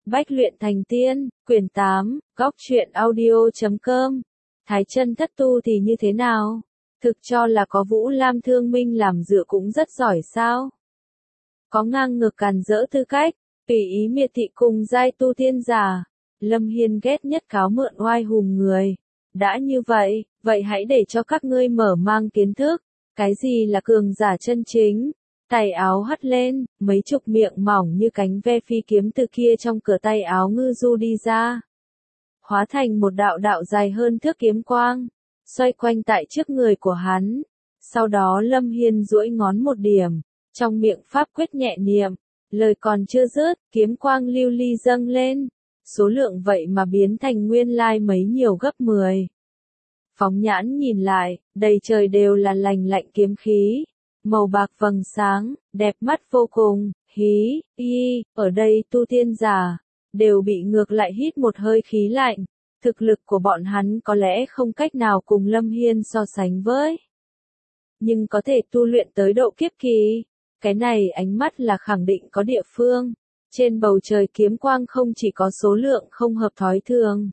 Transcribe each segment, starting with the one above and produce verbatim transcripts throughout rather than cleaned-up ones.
Bách luyện thành tiên, quyển tám, góc truyện audio chấm com. Thái chân thất tu thì như thế nào? Thực cho là có Vũ Lam Thương Minh làm dựa cũng rất giỏi sao? Có ngang ngược càn rỡ tư cách, tùy ý miệt thị cùng giai tu tiên giả. Lâm Hiên ghét nhất cáo mượn oai hùng người. Đã như vậy, vậy hãy để cho các ngươi mở mang kiến thức. Cái gì là cường giả chân chính? Tay áo hất lên, mấy chục miệng mỏng như cánh ve phi kiếm từ kia trong cửa tay áo ngư du đi ra. Hóa thành một đạo đạo dài hơn thước kiếm quang, xoay quanh tại trước người của hắn. Sau đó Lâm Hiên duỗi ngón một điểm, trong miệng pháp quyết nhẹ niệm, lời còn chưa dứt, kiếm quang lưu ly dâng lên. Số lượng vậy mà biến thành nguyên lai mấy nhiều gấp mười. Phóng nhãn nhìn lại, đầy trời đều là lành lạnh kiếm khí. Màu bạc vầng sáng, đẹp mắt vô cùng, hí, y, ở đây tu tiên giả, đều bị ngược lại hít một hơi khí lạnh. Thực lực của bọn hắn có lẽ không cách nào cùng Lâm Hiên so sánh với. Nhưng có thể tu luyện tới độ kiếp kỳ. Cái này ánh mắt là khẳng định có địa phương. Trên bầu trời kiếm quang không chỉ có số lượng không hợp thói thường.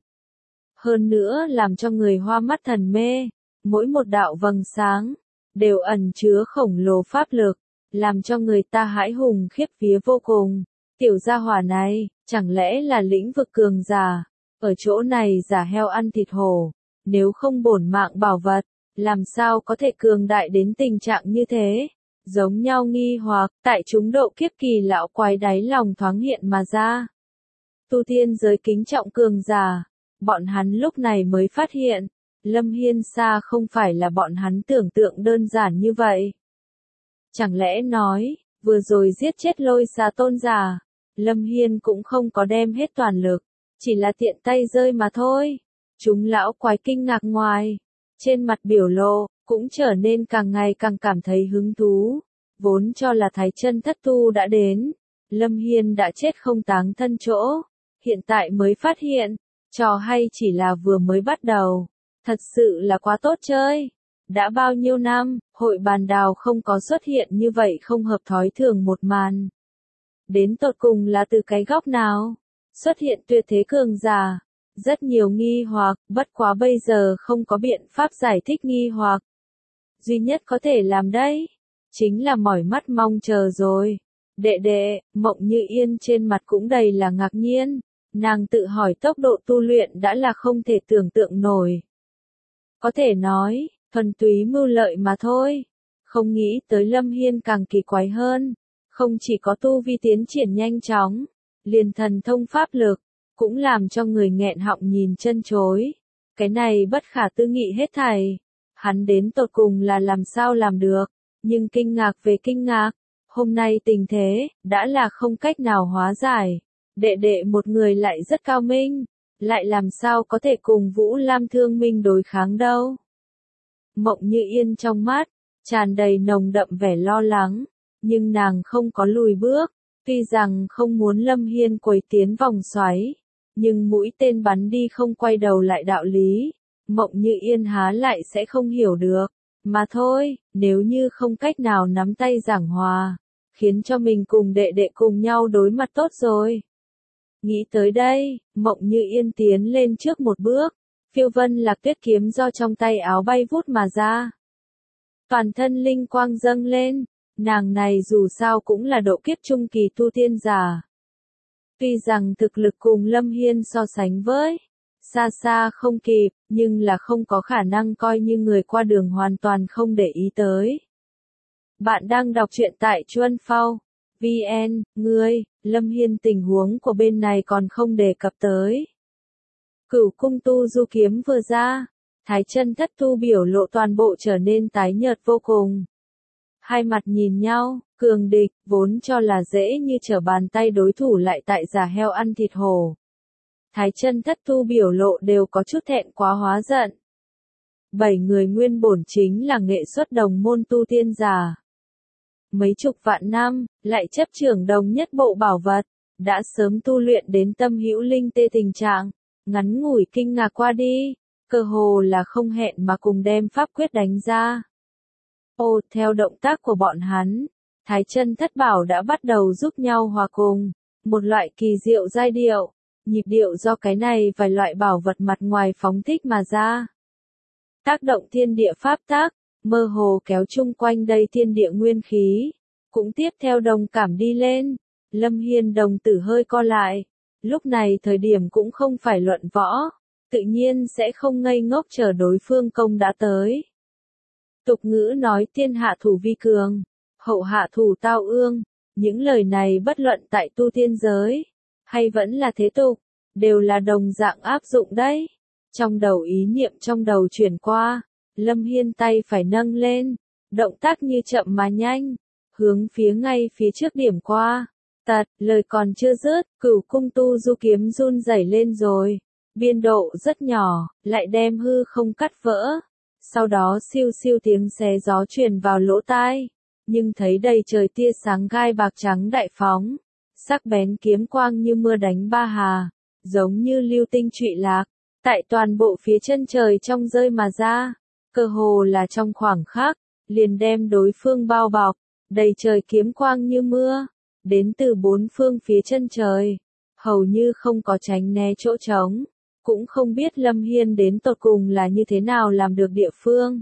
Hơn nữa làm cho người hoa mắt thần mê. Mỗi một đạo vầng sáng đều ẩn chứa khổng lồ pháp lực, làm cho người ta hãi hùng khiếp vía vô cùng. Tiểu gia hỏa này, chẳng lẽ là lĩnh vực cường giả? Ở chỗ này giả heo ăn thịt hổ, nếu không bổn mạng bảo vật, làm sao có thể cường đại đến tình trạng như thế? Giống nhau nghi hoặc, tại chúng độ kiếp kỳ lão quái đáy lòng thoáng hiện mà ra. Tu tiên giới kính trọng cường giả, bọn hắn lúc này mới phát hiện. Lâm Hiên xa không phải là bọn hắn tưởng tượng đơn giản như vậy. Chẳng lẽ nói, vừa rồi giết chết lôi xà tôn giả, Lâm Hiên cũng không có đem hết toàn lực, chỉ là tiện tay rơi mà thôi. Chúng lão quái kinh ngạc ngoài, trên mặt biểu lộ, cũng trở nên càng ngày càng cảm thấy hứng thú. Vốn cho là thái chân thất tu đã đến, Lâm Hiên đã chết không táng thân chỗ, hiện tại mới phát hiện, trò hay chỉ là vừa mới bắt đầu. Thật sự là quá tốt chơi. Đã bao nhiêu năm, hội bàn đào không có xuất hiện như vậy không hợp thói thường một màn. Đến tột cùng là từ cái góc nào? Xuất hiện tuyệt thế cường giả. Rất nhiều nghi hoặc, bất quá bây giờ không có biện pháp giải thích nghi hoặc. Duy nhất có thể làm đấy, chính là mỏi mắt mong chờ rồi. Đệ đệ, Mộng Như Yên trên mặt cũng đầy là ngạc nhiên. Nàng tự hỏi tốc độ tu luyện đã là không thể tưởng tượng nổi. Có thể nói, thuần túy mưu lợi mà thôi. Không nghĩ tới Lâm Hiên càng kỳ quái hơn. Không chỉ có tu vi tiến triển nhanh chóng, liền thần thông pháp lực, cũng làm cho người nghẹn họng nhìn chân chối. Cái này bất khả tư nghị hết thảy. Hắn đến tột cùng là làm sao làm được, nhưng kinh ngạc về kinh ngạc. Hôm nay tình thế, đã là không cách nào hóa giải. Đệ đệ một người lại rất cao minh. Lại làm sao có thể cùng Vũ Lam Thương Minh đối kháng đâu. Mộng Như Yên trong mắt, tràn đầy nồng đậm vẻ lo lắng, nhưng nàng không có lùi bước, tuy rằng không muốn Lâm Hiên quấy tiến vòng xoáy, nhưng mũi tên bắn đi không quay đầu lại đạo lý, Mộng Như Yên há lại sẽ không hiểu được, mà thôi, nếu như không cách nào nắm tay giảng hòa, khiến cho mình cùng đệ đệ cùng nhau đối mặt tốt rồi. Nghĩ tới đây, Mộng Như Yên tiến lên trước một bước, phiêu vân lạc tuyết kiếm do trong tay áo bay vút mà ra. Toàn thân linh quang dâng lên, nàng này dù sao cũng là độ kiếp trung kỳ tu tiên giả. Tuy rằng thực lực cùng Lâm Hiên so sánh với, xa xa không kịp, nhưng là không có khả năng coi như người qua đường hoàn toàn không để ý tới. Bạn đang đọc truyện tại Chuân Phao. vê en, ngươi, Lâm Hiên tình huống của bên này còn không đề cập tới. Cửu cung tu du kiếm vừa ra, thái chân thất tu biểu lộ toàn bộ trở nên tái nhợt vô cùng. Hai mặt nhìn nhau, cường địch, vốn cho là dễ như trở bàn tay đối thủ lại tại giả heo ăn thịt hổ. Thái chân thất tu biểu lộ đều có chút thẹn quá hóa giận. Bảy người nguyên bổn chính là nghệ xuất đồng môn tu tiên giả. Mấy chục vạn năm, lại chấp trưởng đồng nhất bộ bảo vật, đã sớm tu luyện đến tâm hữu linh tê tình trạng, ngắn ngủi kinh ngạc qua đi, cơ hồ là không hẹn mà cùng đem pháp quyết đánh ra. Ô, theo động tác của bọn hắn, thái chân thất bảo đã bắt đầu giúp nhau hòa cùng, Một loại kỳ diệu giai điệu, nhịp điệu do cái này vài loại bảo vật mặt ngoài phóng thích mà ra. Tác động thiên địa pháp tác, mơ hồ kéo chung quanh đây thiên địa nguyên khí, cũng tiếp theo đồng cảm đi lên. Lâm Hiên đồng tử hơi co lại, lúc này thời điểm cũng không phải luận võ, tự nhiên sẽ không ngây ngốc chờ đối phương công đã tới. Tục ngữ nói tiên hạ thủ vi cường, hậu hạ thủ tao ương, những lời này bất luận tại tu tiên giới, hay vẫn là thế tục, đều là đồng dạng áp dụng đấy. Trong đầu ý niệm trong đầu chuyển qua, Lâm Hiên tay phải nâng lên, động tác như chậm mà nhanh, hướng phía ngay phía trước điểm qua. Tật, lời còn chưa dứt, Cửu Cung Tu Du kiếm run rẩy lên rồi, biên độ rất nhỏ, lại đem hư không cắt vỡ. Sau đó siêu siêu tiếng xé gió truyền vào lỗ tai, nhưng thấy đầy trời tia sáng gai bạc trắng đại phóng, sắc bén kiếm quang như mưa đánh ba hà, giống như lưu tinh trụy lạc, tại toàn bộ phía chân trời trong rơi mà ra, cơ hồ là trong khoảng khắc, liền đem đối phương bao bọc, đầy trời kiếm quang như mưa, đến từ bốn phương phía chân trời, hầu như không có tránh né chỗ trống. Cũng không biết Lâm Hiên đến tột cùng là như thế nào làm được địa phương.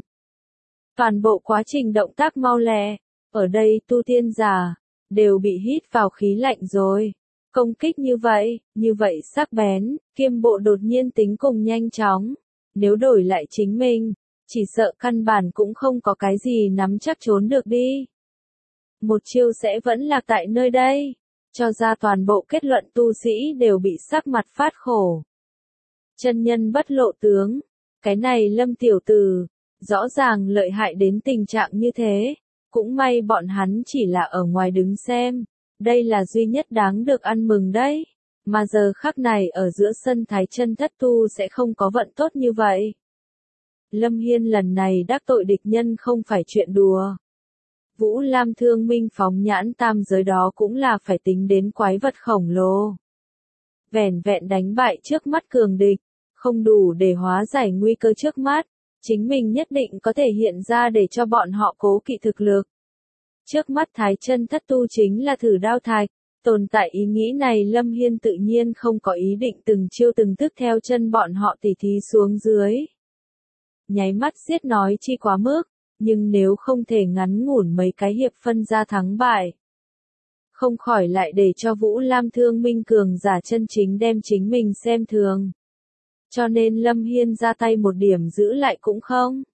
Toàn bộ quá trình động tác mau lẹ, ở đây tu tiên giả, đều bị hít vào khí lạnh rồi. Công kích như vậy, như vậy sắc bén, kiêm bộ đột nhiên tính cùng nhanh chóng. Nếu đổi lại chính mình, chỉ sợ căn bản cũng không có cái gì nắm chắc trốn được đi. Một chiêu sẽ vẫn lạc tại nơi đây, cho ra toàn bộ kết luận tu sĩ đều bị sắc mặt phát khổ. Chân nhân bất lộ tướng, cái này Lâm tiểu tử, rõ ràng lợi hại đến tình trạng như thế, cũng may bọn hắn chỉ là ở ngoài đứng xem, đây là duy nhất đáng được ăn mừng đấy, mà giờ khắc này ở giữa sân Thái Chân Thất Tu sẽ không có vận tốt như vậy. Lâm Hiên lần này đắc tội địch nhân không phải chuyện đùa. Vũ Lam Thương Minh phóng nhãn tam giới đó cũng là phải tính đến quái vật khổng lồ. Vẻn vẹn đánh bại trước mắt cường địch, không đủ để hóa giải nguy cơ trước mắt, chính mình nhất định có thể hiện ra để cho bọn họ cố kỵ thực lực. Trước mắt Thái Chân Thất Tu chính là thử đao thạch, tồn tại ý nghĩ này Lâm Hiên tự nhiên không có ý định từng chiêu từng thức theo chân bọn họ tỉ thí xuống dưới. Nháy mắt giết nói chi quá mức, nhưng nếu không thể ngắn ngủn mấy cái hiệp phân ra thắng bại, không khỏi lại để cho Vũ Lam Thương Minh cường giả chân chính đem chính mình xem thường. Cho nên Lâm Hiên ra tay một điểm giữ lại cũng không.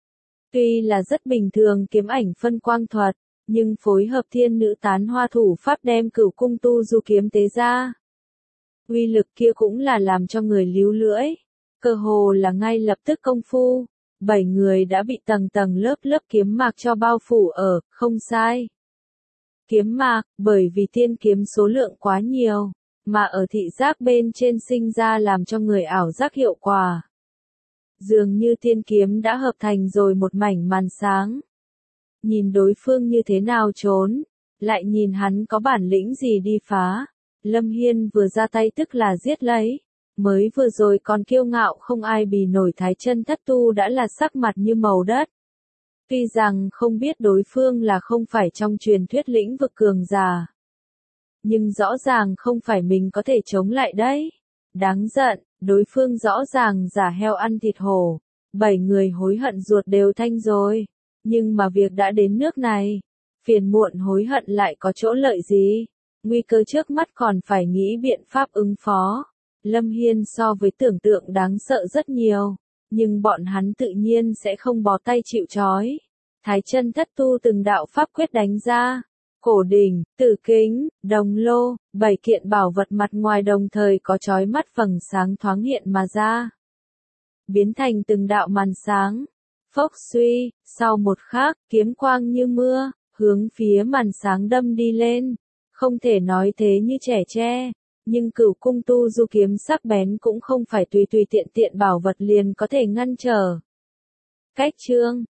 Tuy là rất bình thường kiếm ảnh phân quang thuật, nhưng phối hợp thiên nữ tán hoa thủ pháp đem Cửu Cung Tu Du kiếm tế ra. Uy lực kia cũng là làm cho người líu lưỡi, cơ hồ là ngay lập tức công phu, bảy người đã bị tầng tầng lớp lớp kiếm mạc cho bao phủ ở, không sai. Kiếm mạc, bởi vì tiên kiếm số lượng quá nhiều, mà ở thị giác bên trên sinh ra làm cho người ảo giác hiệu quả. Dường như tiên kiếm đã hợp thành rồi một mảnh màn sáng. Nhìn đối phương như thế nào trốn, lại nhìn hắn có bản lĩnh gì đi phá. Lâm Hiên vừa ra tay tức là giết lấy, mới vừa rồi còn kiêu ngạo không ai bì nổi Thái Chân Thất Tu đã là sắc mặt như màu đất. Tuy rằng không biết đối phương là không phải trong truyền thuyết lĩnh vực cường giả, nhưng rõ ràng không phải mình có thể chống lại đấy. Đáng giận, đối phương rõ ràng giả heo ăn thịt hổ, bảy người hối hận ruột đều thanh rồi, nhưng mà việc đã đến nước này, phiền muộn hối hận lại có chỗ lợi gì, nguy cơ trước mắt còn phải nghĩ biện pháp ứng phó. Lâm Hiên so với tưởng tượng đáng sợ rất nhiều, nhưng bọn hắn tự nhiên sẽ không bó tay chịu trói. Thái Chân Thất Tu từng đạo pháp quyết đánh ra, cổ đỉnh, tử kính, đồng lô, bảy kiện bảo vật mặt ngoài đồng thời có chói mắt vầng sáng thoáng hiện mà ra, biến thành từng đạo màn sáng. Phốc suy, sau một khắc, kiếm quang như mưa, hướng phía màn sáng đâm đi lên. Không thể nói thế như trẻ tre, nhưng Cửu Cung Tu Du kiếm sắc bén cũng không phải tùy tùy tiện tiện bảo vật liền có thể ngăn trở. Cách chương